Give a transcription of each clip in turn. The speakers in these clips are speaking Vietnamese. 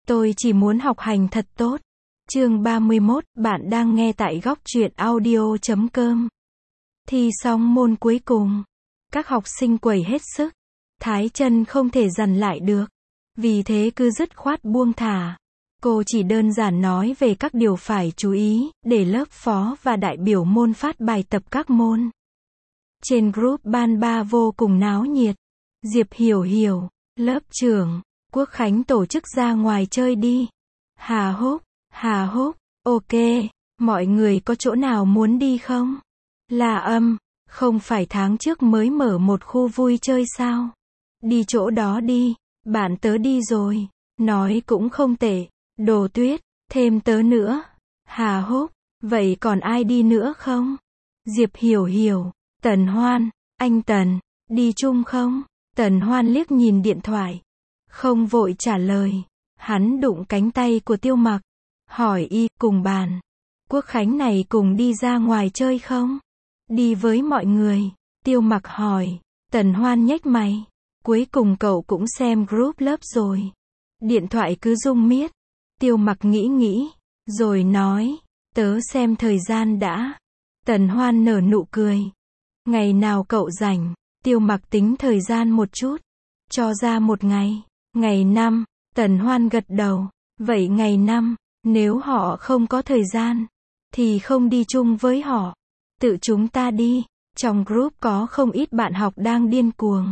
Tôi chỉ muốn học hành thật tốt. Chương 31, bạn đang nghe tại góc truyện audio.com. Thi xong môn cuối cùng. Các học sinh quẩy hết sức. Thái chân không thể dằn lại được. Vì thế cứ dứt khoát buông thả. Cô chỉ đơn giản nói về các điều phải chú ý, để lớp phó và đại biểu môn phát bài tập các môn. Trên group ban 3 vô cùng náo nhiệt. Diệp Hiểu Hiểu, lớp trưởng, Quốc Khánh tổ chức ra ngoài chơi đi. Hà húc, ok, mọi người có chỗ nào muốn đi không? La Âm, không phải tháng trước mới mở một khu vui chơi sao? Đi chỗ đó đi, bạn tớ đi rồi, nói cũng không tệ. Đồ Tuyết, thêm tớ nữa. Hà húc, vậy còn ai đi nữa không? Diệp Hiểu Hiểu, Tần Hoan, anh Tần, đi chung không? Tần Hoan liếc nhìn điện thoại, không vội trả lời. Hắn đụng cánh tay của Tiêu Mặc, hỏi y, cùng bàn. Quốc Khánh này cùng đi ra ngoài chơi không? Đi với mọi người. Tiêu Mặc hỏi. Tần Hoan nhếch mày. Cuối cùng cậu cũng xem group lớp rồi. Điện thoại cứ rung miết. Tiêu Mặc nghĩ, rồi nói, tớ xem thời gian đã. Tần Hoan nở nụ cười. Ngày nào cậu rảnh? Tiêu Mặc tính thời gian một chút. Cho ra một ngày. Ngày 5, Tần Hoan gật đầu. Vậy ngày 5, nếu họ không có thời gian, thì không đi chung với họ. Tự chúng ta đi. Trong group có không ít bạn học đang điên cuồng.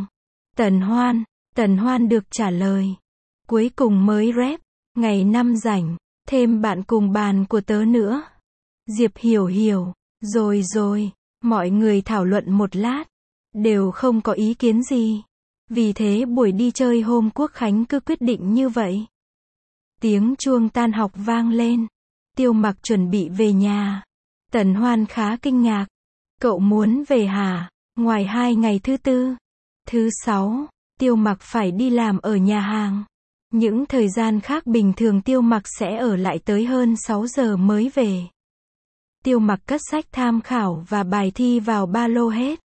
Tần Hoan được trả lời. Cuối cùng mới rep. Ngày 5 rảnh, thêm bạn cùng bàn của tớ nữa. Diệp Hiểu Hiểu. Rồi, mọi người thảo luận một lát. Đều không có ý kiến gì. Vì thế buổi đi chơi hôm Quốc Khánh cứ quyết định như vậy. Tiếng chuông tan học vang lên. Tiêu Mặc chuẩn bị về nhà. Tần Hoan khá kinh ngạc. Cậu muốn về hả? Ngoài 2 ngày thứ Tư, thứ Sáu, Tiêu Mặc phải đi làm ở nhà hàng. Những thời gian khác bình thường Tiêu Mặc sẽ ở lại tới hơn 6 giờ mới về. Tiêu Mặc cất sách tham khảo và bài thi vào ba lô hết.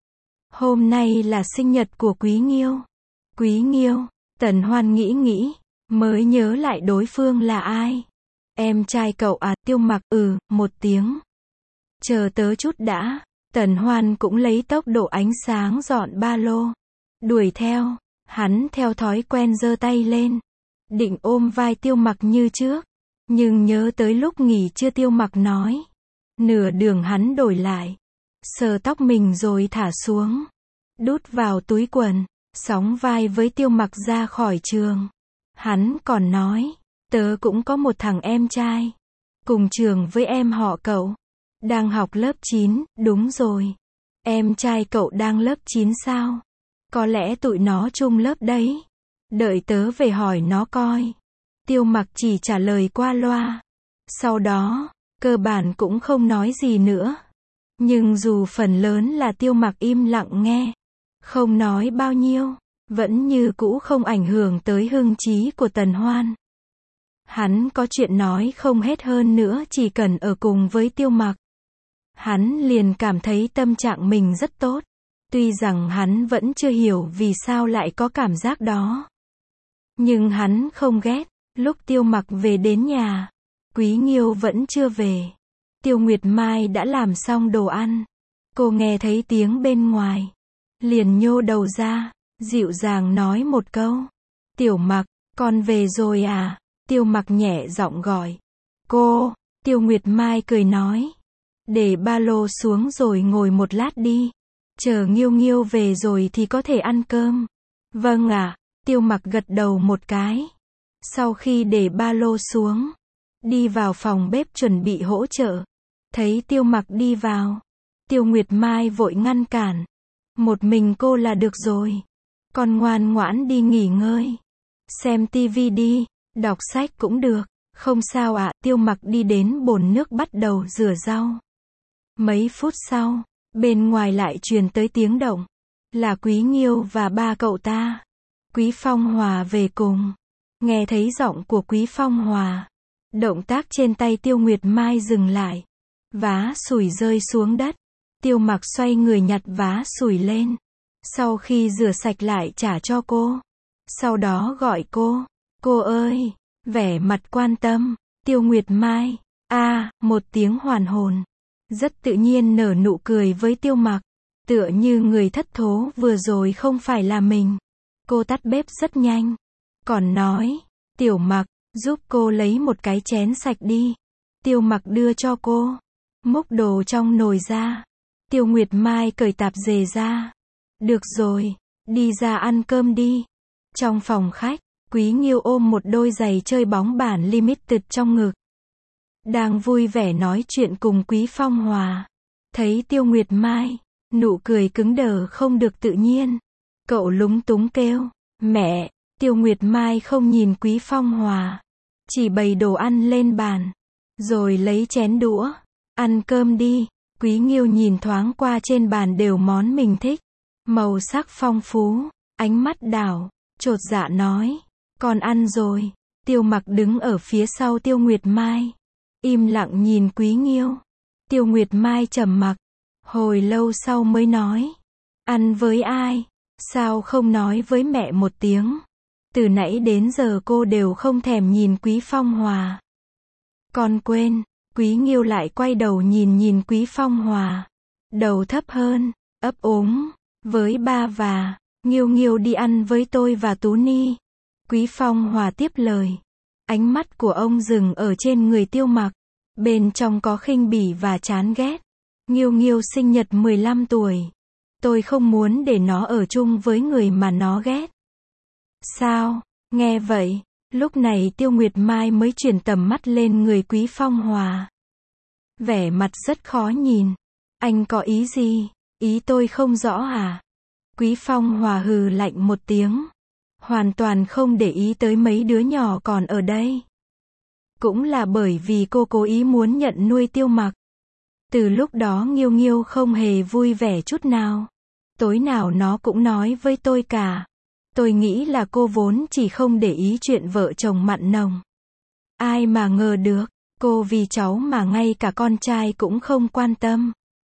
Hôm nay là sinh nhật của Quý Nghiêu. Quý Nghiêu, Tần Hoan nghĩ, mới nhớ lại đối phương là ai. Em trai cậu à? Tiêu Mặc, một tiếng. Chờ tớ chút đã. Tần Hoan cũng lấy tốc độ ánh sáng dọn ba lô. Đuổi theo. Hắn theo thói quen giơ tay lên. Định ôm vai Tiêu Mặc như trước. Nhưng nhớ tới lúc nghỉ trưa Tiêu Mặc nói. Nửa đường hắn đổi lại. Sờ tóc mình rồi thả xuống. Đút vào túi quần. Sóng vai với Tiêu Mặc ra khỏi trường. Hắn còn nói. Tớ cũng có một thằng em trai. Cùng trường với em họ cậu. Đang học lớp 9, đúng rồi. Em trai cậu đang lớp 9 sao? Có lẽ tụi nó chung lớp đấy. Đợi tớ về hỏi nó coi. Tiêu Mặc chỉ trả lời qua loa. Sau đó, cơ bản cũng không nói gì nữa. Nhưng dù phần lớn là Tiêu Mặc im lặng nghe, không nói bao nhiêu, vẫn như cũ không ảnh hưởng tới hưng trí của Tần Hoan. Hắn có chuyện nói không hết, hơn nữa chỉ cần ở cùng với Tiêu Mặc. Hắn liền cảm thấy tâm trạng mình rất tốt. Tuy rằng hắn vẫn chưa hiểu vì sao lại có cảm giác đó. Nhưng hắn không ghét. Lúc Tiêu Mặc về đến nhà, Quý Nghiêu vẫn chưa về. Tiêu Nguyệt Mai đã làm xong đồ ăn. Cô nghe thấy tiếng bên ngoài. Liền nhô đầu ra, dịu dàng nói một câu. Tiểu Mặc, con về rồi à? Tiêu Mặc nhẹ giọng gọi. Cô, Tiêu Nguyệt Mai cười nói. Để ba lô xuống rồi ngồi một lát đi. Chờ Nghiêu Nghiêu về rồi thì có thể ăn cơm. Vâng ạ. Tiêu Mặc gật đầu một cái. Sau khi để ba lô xuống, đi vào phòng bếp chuẩn bị hỗ trợ. Thấy Tiêu Mặc đi vào, Tiêu Nguyệt Mai vội ngăn cản. Một mình cô là được rồi. Con ngoan ngoãn đi nghỉ ngơi. Xem tivi đi, đọc sách cũng được. Không sao ạ. Tiêu Mặc đi đến bồn nước bắt đầu rửa rau. Mấy phút sau, bên ngoài lại truyền tới tiếng động. Là Quý Nghiêu và ba cậu ta. Quý Phong Hòa về cùng. Nghe thấy giọng của Quý Phong Hòa, động tác trên tay Tiêu Nguyệt Mai dừng lại. Vá sủi rơi xuống đất. Tiêu Mặc xoay người nhặt vá sủi lên. Sau khi rửa sạch lại trả cho cô. Sau đó gọi cô. Cô ơi, Vẻ mặt quan tâm, Tiêu Nguyệt Mai, một tiếng hoàn hồn. Rất tự nhiên nở nụ cười với Tiêu Mặc. Tựa như người thất thố vừa rồi không phải là mình. Cô tắt bếp rất nhanh. Còn nói, Tiểu Mặc, giúp cô lấy một cái chén sạch đi. Tiêu Mặc đưa cho cô. Múc đồ trong nồi ra. Tiêu Nguyệt Mai cởi tạp dề ra. Được rồi, đi ra ăn cơm đi. Trong phòng khách, Quý Nghiêu ôm một đôi giày chơi bóng bản limited trong ngực. Đang vui vẻ nói chuyện cùng Quý Phong Hòa. Thấy Tiêu Nguyệt Mai, nụ cười cứng đờ không được tự nhiên. Cậu lúng túng kêu, mẹ. Tiêu Nguyệt Mai không nhìn Quý Phong Hòa. Chỉ bày đồ ăn lên bàn. Rồi lấy chén đũa. Ăn cơm đi. Quý Nghiêu nhìn thoáng qua trên bàn đều món mình thích. Màu sắc phong phú. Ánh mắt đảo. Chột dạ nói. Con ăn rồi. Tiêu Mặc đứng ở phía sau Tiêu Nguyệt Mai. Im lặng nhìn Quý Nghiêu. Tiêu Nguyệt Mai trầm mặc. Hồi lâu sau mới nói. Ăn với ai? Sao không nói với mẹ một tiếng? Từ nãy đến giờ cô đều không thèm nhìn Quý Phong Hòa. Con quên. Quý Nghiêu lại quay đầu nhìn Quý Phong Hòa. Đầu thấp hơn, ấp úng. Với ba và Nghiêu đi ăn với tôi và Tú Ni. Quý Phong Hòa tiếp lời. Ánh mắt của ông dừng ở trên người Tiêu Mặc. Bên trong có khinh bỉ và chán ghét. Nghiêu sinh nhật 15 tuổi. Tôi không muốn để nó ở chung với người mà nó ghét. Sao? Nghe vậy, lúc này Tiêu Nguyệt Mai mới chuyển tầm mắt lên người Quý Phong Hòa. Vẻ mặt rất khó nhìn. Anh có ý gì? Ý tôi không rõ à? Quý Phong Hòa hừ lạnh một tiếng. Hoàn toàn không để ý tới mấy đứa nhỏ còn ở đây. Cũng là bởi vì cô cố ý muốn nhận nuôi Tiêu Mặc. Từ lúc đó Nghiêu không hề vui vẻ chút nào. Tối nào nó cũng nói với tôi cả. Tôi nghĩ là cô vốn chỉ không để ý chuyện vợ chồng mặn nồng. Ai mà ngờ được, cô vì cháu mà ngay cả con trai cũng không quan tâm.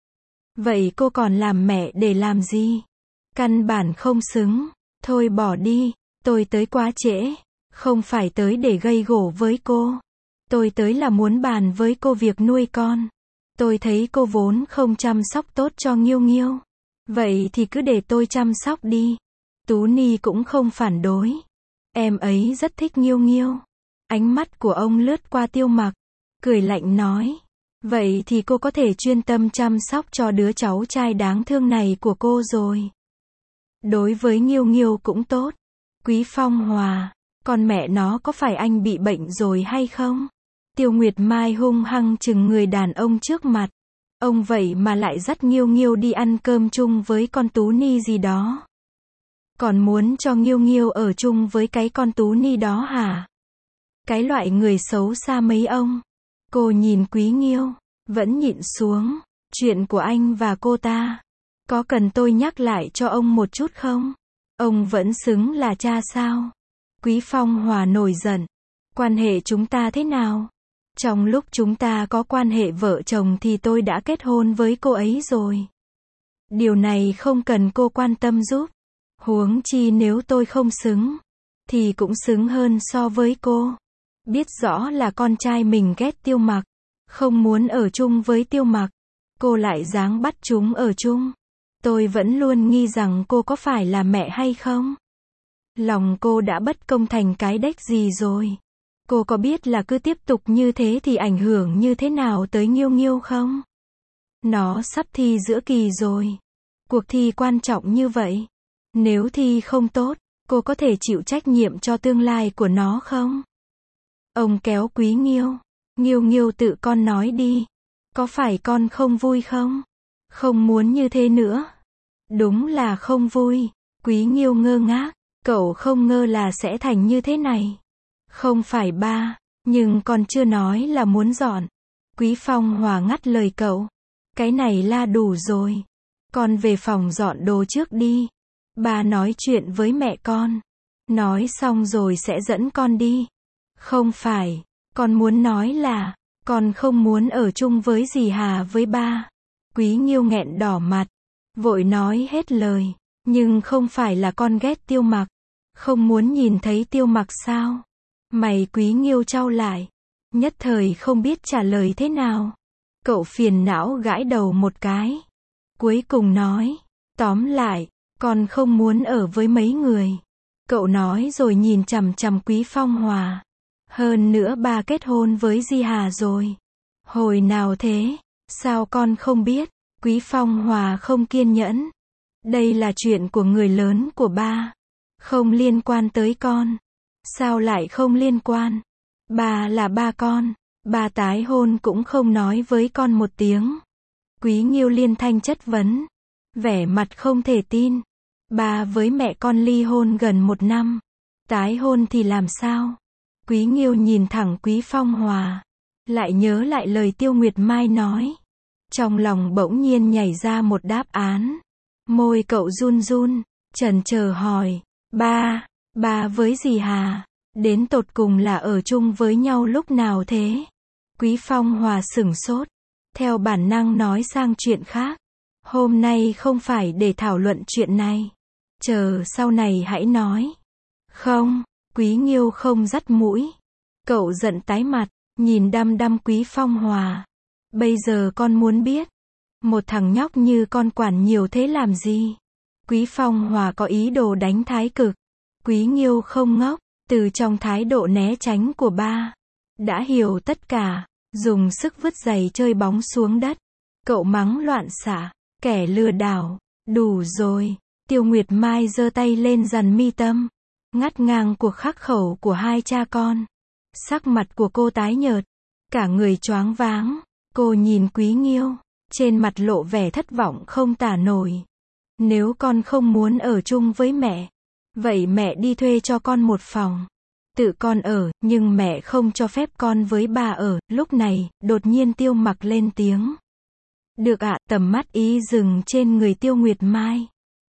Vậy cô còn làm mẹ để làm gì? Căn bản không xứng. Thôi bỏ đi, tôi tới quá trễ. Không phải tới để gây gổ với cô. Tôi tới là muốn bàn với cô việc nuôi con. Tôi thấy cô vốn không chăm sóc tốt cho Nghiêu. Vậy thì cứ để tôi chăm sóc đi. Tú Ni cũng không phản đối. Em ấy rất thích Nghiêu. Ánh mắt của ông lướt qua Tiêu Mặc. Cười lạnh nói. Vậy thì cô có thể chuyên tâm chăm sóc cho đứa cháu trai đáng thương này của cô rồi. Đối với Nghiêu cũng tốt. Quý Phong Hòa. Con mẹ nó có phải anh bị bệnh rồi hay không? Tiêu Nguyệt Mai hung hăng chừng người đàn ông trước mặt. Ông vậy mà lại dắt Nghiêu đi ăn cơm chung với con Tú Ni gì đó. Còn muốn cho Nghiêu ở chung với cái con Tú Ni đó hả? Cái loại người xấu xa mấy ông. Cô nhìn Quý Nghiêu, vẫn nhịn xuống. Chuyện của anh và cô ta. Có cần tôi nhắc lại cho ông một chút không? Ông vẫn xứng là cha sao? Quý Phong Hòa nổi giận. Quan hệ chúng ta thế nào? Trong lúc chúng ta có quan hệ vợ chồng thì tôi đã kết hôn với cô ấy rồi. Điều này không cần cô quan tâm giúp. Huống chi nếu tôi không xứng, thì cũng xứng hơn so với cô. Biết rõ là con trai mình ghét Tiêu Mặc, không muốn ở chung với Tiêu Mặc. Cô lại dáng bắt chúng ở chung. Tôi vẫn luôn nghi rằng cô có phải là mẹ hay không? Lòng cô đã bất công thành cái đếch gì rồi? Cô có biết là cứ tiếp tục như thế thì ảnh hưởng như thế nào tới Nghiêu không? Nó sắp thi giữa kỳ rồi. Cuộc thi quan trọng như vậy. Nếu thi không tốt, cô có thể chịu trách nhiệm cho tương lai của nó không? Ông kéo Quý Nghiêu. Nghiêu tự con nói đi. Có phải con không vui không? Không muốn như thế nữa. Đúng là không vui. Quý Nghiêu ngơ ngác. Cậu không ngờ là sẽ thành như thế này. Không phải ba, nhưng con chưa nói là muốn dọn. Quý Phong Hòa ngắt lời cậu. Cái này là đủ rồi. Con về phòng dọn đồ trước đi. Ba nói chuyện với mẹ con. Nói xong rồi sẽ dẫn con đi. Không phải, con muốn nói là, con không muốn ở chung với dì Hà với ba. Quý Nghiêu nghẹn đỏ mặt. Vội nói hết lời. Nhưng không phải là con ghét Tiêu Mặc. Không muốn nhìn thấy Tiêu Mặc sao? Mày Quý Nghiêu chau lại. Nhất thời không biết trả lời thế nào. Cậu phiền não gãi đầu một cái. Cuối cùng nói. Tóm lại, con không muốn ở với mấy người. Cậu nói rồi nhìn chằm chằm Quý Phong Hòa. Hơn nữa ba kết hôn với Di Hà rồi. Hồi nào thế? Sao con không biết? Quý Phong Hòa không kiên nhẫn. Đây là chuyện của người lớn của ba. Không liên quan tới con. Sao lại không liên quan? Ba là ba con. Ba tái hôn cũng không nói với con một tiếng. Quý Nghiêu liên thanh chất vấn. Vẻ mặt không thể tin. Ba với mẹ con ly hôn gần 1 năm. Tái hôn thì làm sao? Quý Nghiêu nhìn thẳng Quý Phong Hòa. Lại nhớ lại lời Tiêu Nguyệt Mai nói. Trong lòng bỗng nhiên nhảy ra một đáp án. Môi cậu run run, chần chờ hỏi. Ba với Dì Hà, đến tột cùng là ở chung với nhau lúc nào thế? Quý Phong Hòa sửng sốt. Theo bản năng nói sang chuyện khác. Hôm nay không phải để thảo luận chuyện này. Chờ sau này hãy nói. Không, Quý Nghiêu không dắt mũi. Cậu giận tái mặt, nhìn đăm đăm Quý Phong Hòa. Bây giờ con muốn biết. Một thằng nhóc như con quản nhiều thế làm gì? Quý Phong Hòa có ý đồ đánh thái cực. Quý Nghiêu không ngốc, từ trong thái độ né tránh của ba. Đã hiểu tất cả, dùng sức vứt giày chơi bóng xuống đất. Cậu mắng loạn xạ, kẻ lừa đảo, đủ rồi. Tiêu Nguyệt Mai giơ tay lên dằn mi tâm, ngắt ngang cuộc khắc khẩu của hai cha con. Sắc mặt của cô tái nhợt, cả người choáng váng. Cô nhìn Quý Nghiêu, trên mặt lộ vẻ thất vọng không tả nổi. Nếu con không muốn ở chung với mẹ, vậy mẹ đi thuê cho con một phòng. Tự con ở, nhưng mẹ không cho phép con với bà ở. Lúc này, đột nhiên Tiêu Mặc lên tiếng. Được ạ, tầm mắt ý dừng trên người Tiêu Nguyệt Mai.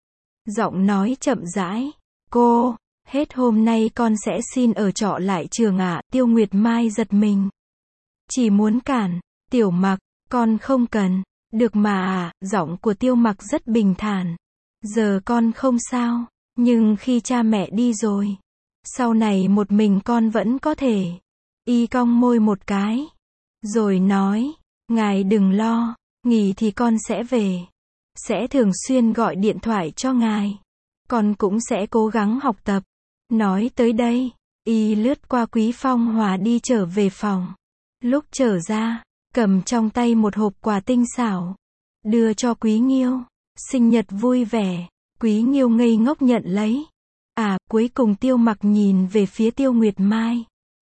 Giọng nói chậm rãi. Cô, hết hôm nay con sẽ xin ở trọ lại trường ạ. Tiêu Nguyệt Mai giật mình. Chỉ muốn cản. Tiểu Mặc, con không cần. Được mà ạ. Giọng của Tiêu Mặc rất bình thản. Giờ con không sao. Nhưng khi cha mẹ đi rồi, sau này một mình con vẫn có thể. Y cong môi một cái. Rồi nói. Ngài đừng lo. Nghỉ thì con sẽ về. Sẽ thường xuyên gọi điện thoại cho ngài. Con cũng sẽ cố gắng học tập. Nói tới đây, Y lướt qua Quý Phong Hòa đi trở về phòng. Lúc trở ra, cầm trong tay một hộp quà tinh xảo. Đưa cho Quý Nghiêu. Sinh nhật vui vẻ. Quý Nghiêu ngây ngốc nhận lấy. Cuối cùng Tiêu Mặc nhìn về phía Tiêu Nguyệt Mai.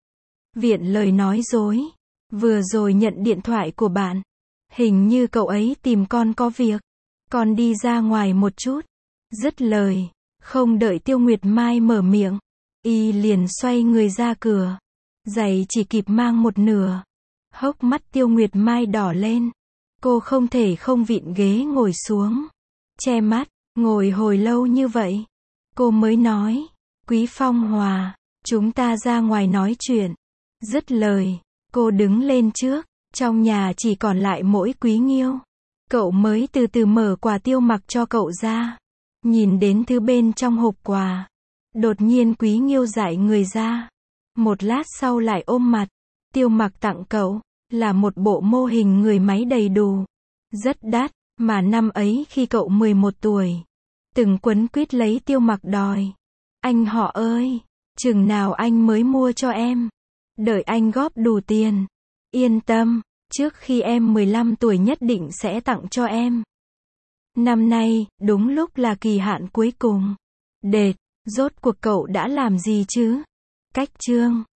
Viện lời nói dối. Vừa rồi nhận điện thoại của bạn. Hình như cậu ấy tìm con có việc. Con đi ra ngoài một chút. Dứt lời. Không đợi Tiêu Nguyệt Mai mở miệng. Y liền xoay người ra cửa. Giày chỉ kịp mang một nửa. Hốc mắt Tiêu Nguyệt Mai đỏ lên. Cô không thể không vịn ghế ngồi xuống. Che mắt, ngồi hồi lâu như vậy. Cô mới nói. Quý Phong Hòa, chúng ta ra ngoài nói chuyện. Dứt lời, cô đứng lên trước. Trong nhà chỉ còn lại mỗi Quý Nghiêu. Cậu mới từ từ mở quà Tiêu Mặc cho cậu ra. Nhìn đến thứ bên trong hộp quà. Đột nhiên Quý Nghiêu dại người ra. Một lát sau lại ôm mặt. Tiêu Mặc tặng cậu, là một bộ mô hình người máy đầy đủ. Rất đắt, mà năm ấy khi cậu 11 tuổi. Từng quấn quýt lấy Tiêu Mặc đòi. Anh họ ơi, chừng nào anh mới mua cho em? Đợi anh góp đủ tiền. Yên tâm, trước khi em 15 tuổi nhất định sẽ tặng cho em. Năm nay, đúng lúc là kỳ hạn cuối cùng. Đệt, rốt cuộc cậu đã làm gì chứ? Cách chương